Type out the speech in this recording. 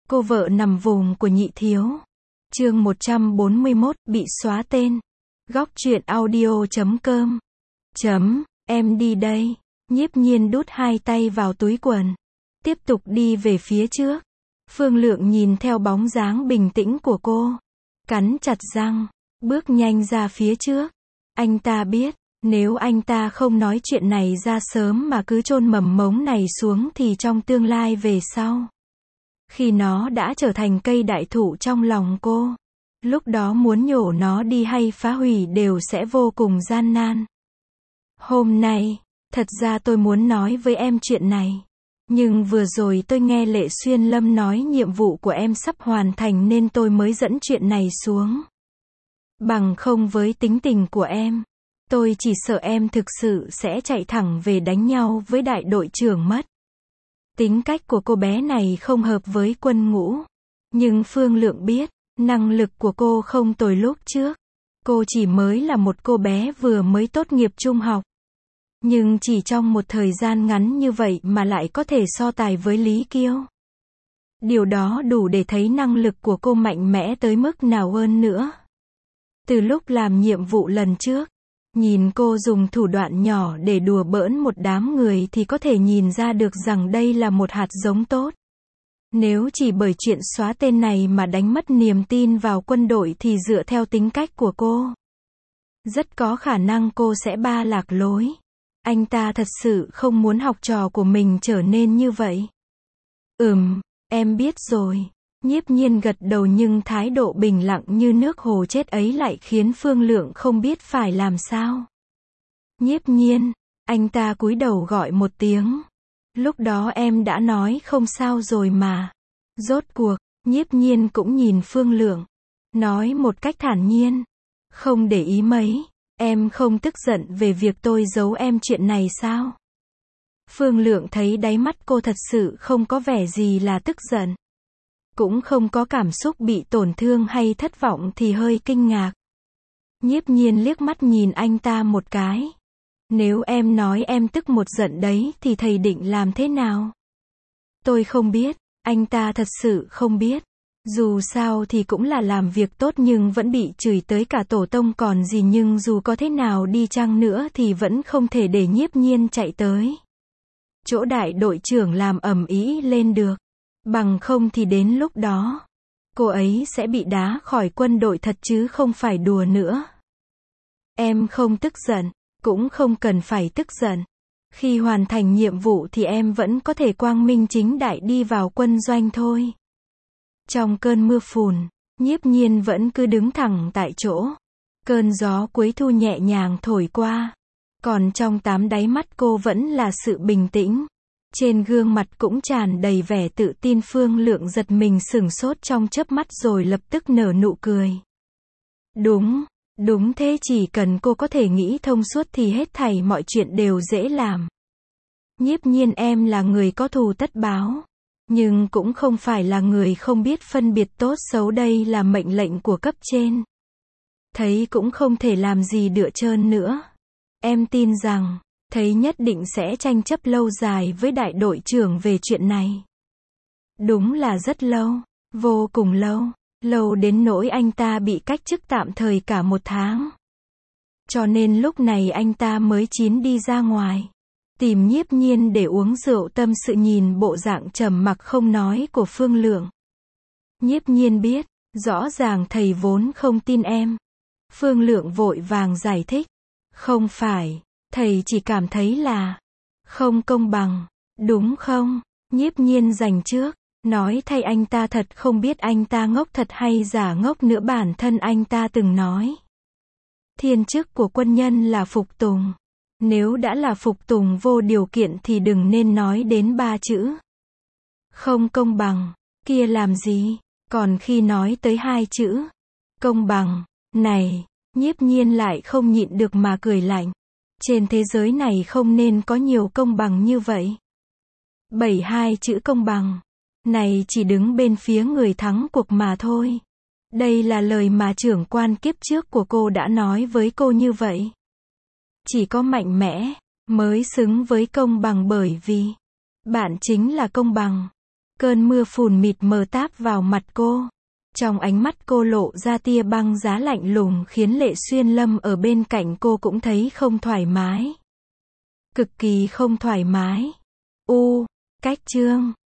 Cô vợ nằm vùng của nhị thiếu. Chương 141, bị xóa tên. Góc truyện audio.com. Em đi đây. Nhiếp Nhiên đút hai tay vào túi quần. Tiếp tục đi về phía trước. Phương Lượng nhìn theo bóng dáng bình tĩnh của cô. Cắn chặt răng. Bước nhanh ra phía trước. Anh ta biết, nếu anh ta không nói chuyện này ra sớm mà cứ chôn mầm mống này xuống thì trong tương lai về sau, khi nó đã trở thành cây đại thụ trong lòng cô, lúc đó muốn nhổ nó đi hay phá hủy đều sẽ vô cùng gian nan. Hôm nay, thật ra tôi muốn nói với em chuyện này. Nhưng vừa rồi tôi nghe Lệ Xuyên Lâm nói nhiệm vụ của em sắp hoàn thành nên tôi mới dẫn chuyện này xuống. Bằng không với tính tình của em, tôi chỉ sợ em thực sự sẽ chạy thẳng về đánh nhau với đại đội trưởng mất. Tính cách của cô bé này không hợp với quân ngũ. Nhưng Phương Lượng biết, năng lực của cô không tồi lúc trước. Cô chỉ mới là một cô bé vừa mới tốt nghiệp trung học. Nhưng chỉ trong một thời gian ngắn như vậy mà lại có thể so tài với Lý Kiêu. Điều đó đủ để thấy năng lực của cô mạnh mẽ tới mức nào hơn nữa. Từ lúc làm nhiệm vụ lần trước, nhìn cô dùng thủ đoạn nhỏ để đùa bỡn một đám người thì có thể nhìn ra được rằng đây là một hạt giống tốt. Nếu chỉ bởi chuyện xóa tên này mà đánh mất niềm tin vào quân đội thì dựa theo tính cách của cô, rất có khả năng cô sẽ ba lạc lối. Anh ta thật sự không muốn học trò của mình trở nên như vậy. Em biết rồi. Nhiếp Nhiên gật đầu nhưng thái độ bình lặng như nước hồ chết ấy lại khiến Phương Lượng không biết phải làm sao. Nhiếp Nhiên, anh ta cúi đầu gọi một tiếng. Lúc đó em đã nói không sao rồi mà. Rốt cuộc, Nhiếp Nhiên cũng nhìn Phương Lượng, nói một cách thản nhiên. Không để ý mấy, em không tức giận về việc tôi giấu em chuyện này sao? Phương Lượng thấy đáy mắt cô thật sự không có vẻ gì là tức giận. Cũng không có cảm xúc bị tổn thương hay thất vọng thì hơi kinh ngạc. Nhiếp Nhiên liếc mắt nhìn anh ta một cái. Nếu em nói em tức một giận đấy thì thầy định làm thế nào? Tôi không biết, anh ta thật sự không biết. Dù sao thì cũng là làm việc tốt nhưng vẫn bị chửi tới cả tổ tông còn gì, nhưng dù có thế nào đi chăng nữa thì vẫn không thể để Nhiếp Nhiên chạy tới chỗ đại đội trưởng làm ầm ĩ lên được. Bằng không thì đến lúc đó, cô ấy sẽ bị đá khỏi quân đội thật chứ không phải đùa nữa. Em không tức giận, cũng không cần phải tức giận. Khi hoàn thành nhiệm vụ thì em vẫn có thể quang minh chính đại đi vào quân doanh thôi. Trong cơn mưa phùn, Nhiếp Nhiên vẫn cứ đứng thẳng tại chỗ. Cơn gió cuối thu nhẹ nhàng thổi qua. Còn trong tám đáy mắt cô vẫn là sự bình tĩnh. Trên gương mặt cũng tràn đầy vẻ tự tin. Phương Lượng giật mình sửng sốt trong chớp mắt rồi lập tức nở nụ cười. Đúng thế, chỉ cần cô có thể nghĩ thông suốt thì hết thảy mọi chuyện đều dễ làm. Nhiếp Nhiên, em là người có thù tất báo. Nhưng cũng không phải là người không biết phân biệt tốt xấu, đây là mệnh lệnh của cấp trên. Thấy cũng không thể làm gì đựa trơn nữa. Em tin rằng thấy nhất định sẽ tranh chấp lâu dài với đại đội trưởng về chuyện này. Đúng là rất lâu, vô cùng lâu, lâu đến nỗi anh ta bị cách chức tạm thời cả 1 tháng. Cho nên lúc này anh ta mới chín đi ra ngoài, tìm Nhiếp Nhiên để uống rượu tâm sự. Nhìn bộ dạng trầm mặc không nói của Phương Lượng, Nhiếp Nhiên biết, rõ ràng thầy vốn không tin em. Phương Lượng vội vàng giải thích, không phải, thầy chỉ cảm thấy là không công bằng, đúng không? Nhiếp Nhiên giành trước, nói thay anh ta thật không biết anh ta ngốc thật hay giả ngốc nữa. Bản thân anh ta từng nói, thiên chức của quân nhân là phục tùng. Nếu đã là phục tùng vô điều kiện thì đừng nên nói đến 3 chữ không công bằng kia làm gì. Còn khi nói tới 2 chữ công bằng này, Nhiếp Nhiên lại không nhịn được mà cười lạnh. Trên thế giới này không nên có nhiều công bằng như vậy. 2 chữ công bằng này chỉ đứng bên phía người thắng cuộc mà thôi. Đây là lời mà trưởng quan kiếp trước của cô đã nói với cô như vậy. Chỉ có mạnh mẽ mới xứng với công bằng, bởi vì bạn chính là công bằng. Cơn mưa phùn mịt mờ táp vào mặt cô. Trong ánh mắt cô lộ ra tia băng giá lạnh lùng khiến Lệ Xuyên Lâm ở bên cạnh cô cũng thấy không thoải mái. Cực kỳ không thoải mái. Cách chương